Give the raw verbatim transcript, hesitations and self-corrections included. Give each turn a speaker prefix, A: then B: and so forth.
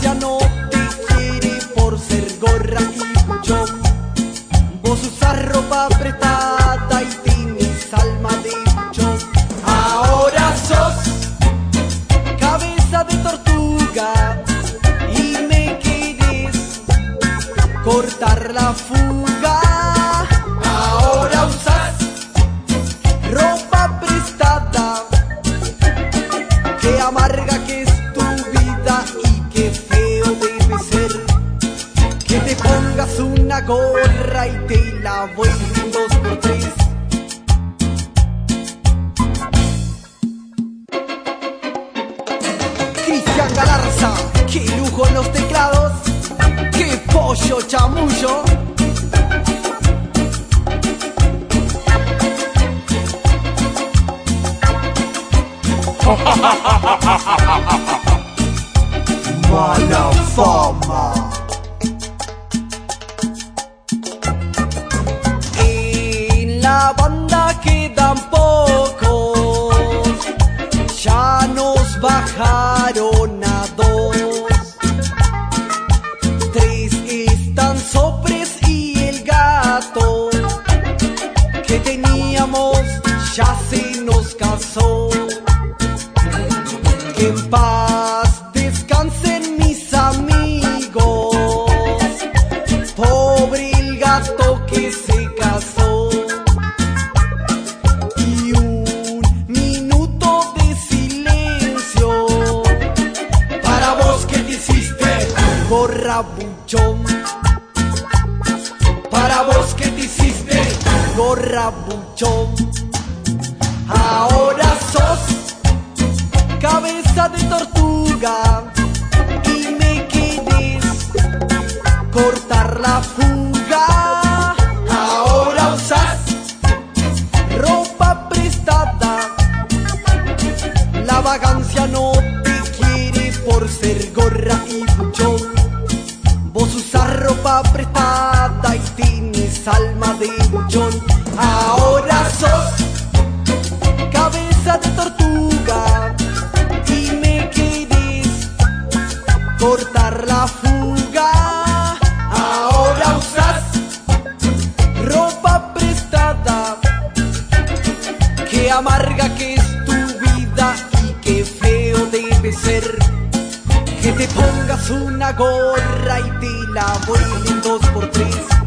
A: vagancia no te quiere por ser gorra y buchón. Vos usás ropa apretada y tienes alma de buchón. Ahora sos cabeza de tortuga y me querés cortar la fuga. Ahora usás ropa prestada, qué amarga que es tu vida y qué feo debe ser que te pongas una gorra y te la vuelven dos por tres. Cristian Galarza, qué lujo en los teclados, qué pollo chamullo. Mala fama. En la banda quedan pocos, ya nos bajaron a dos. Tres están Sopres y el gato que teníamos ya se nos casó. Que en paz descansen mis amigos, pobre el gato que se casó. Y un minuto de silencio para vos que te hiciste gorra buchón. Para vos que te hiciste gorra buchón. Ahora sos cabeza de tortuga y me querés cortar la fuga. Ahora usás ropa prestada, la vagancia no te quiere por ser gorra y buchón. Vos usás ropa prestada y tienes alma de buchón. Ahora sos cabeza de tortuga y me querés cortar la fuga. Ahora usás ropa prestada, qué amarga que es tu vida y qué feo debe ser que te pongas una gorra y te la vuelen dos por tres.